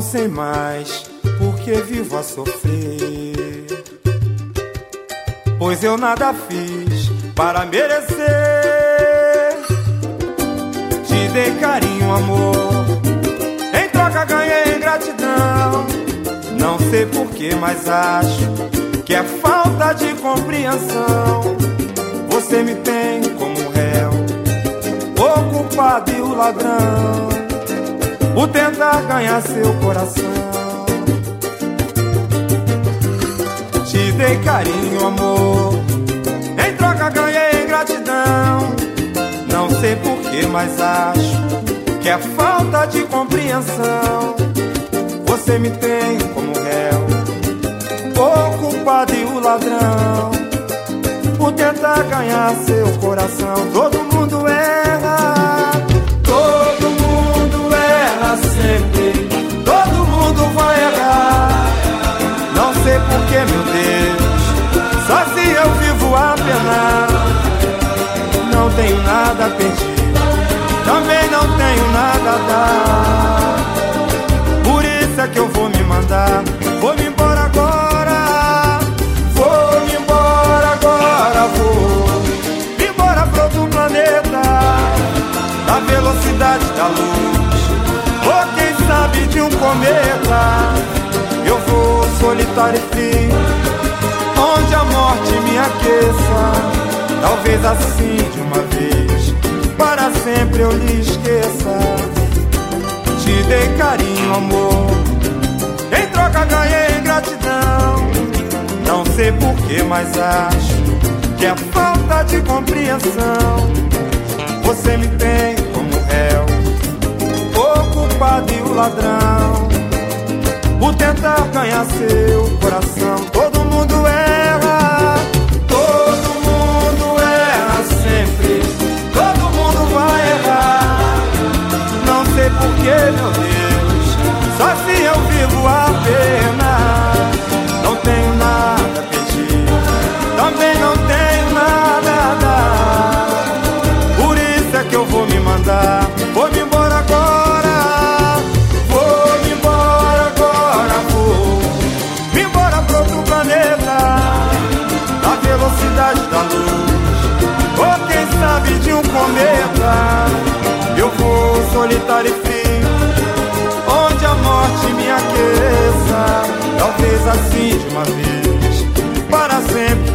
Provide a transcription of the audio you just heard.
sei mais porque vivo a sofrer, pois eu nada fiz para merecer. Te dei carinho, amor, em troca ganhei ingratidão. Não sei porquê, mas acho que é falta de compreensão. Você me tem como réu, o culpado e o ladrão, por tentar ganhar seu coração. Te dei carinho, amor, em troca ganhei ingratidão. Não sei porquê, mas acho que é falta de compreensão. Você me tem como réu, o culpado e o ladrão, por tentar ganhar seu coração. Todo mundo erra, todo mundo erra sempre, todo mundo vai errar. Não sei porquê, meu Deus, só se eu vivo a penar. Não tenho nada a pedir, também não tenho nada a dar. Por isso é que eu vou me mandar, vou me embora agora. Vou me embora agora, vou me embora pra outro planeta, da velocidade da luz, ou quem sabe de um cometa. Eu vou solitário e frio, onde a morte me aqueça. Talvez assim de uma vez, para sempre eu lhe esqueça. Te dei carinho, amor, em troca ganhei ingratidão. Não sei porquê, mas acho que é falta de compreensão. Você me tem como réu, o culpado e o ladrão, por tentar ganhar seu coração. Todo mundo erra, todo mundo erra sempre, todo mundo vai errar. Não sei porquê, meu Deus, só se eu vivo a pena. Não tenho nada a pedir, também não tenho nada a dar. Por isso é que eu vou me mandar, vou me embora agora. Vou me embora agora, vou me embora pra outro planeta, da velocidade da luz, ou quem sabe de um cometa. Eu vou solitário e frio, onde a morte me aqueça. Talvez assim de uma vez, para sempre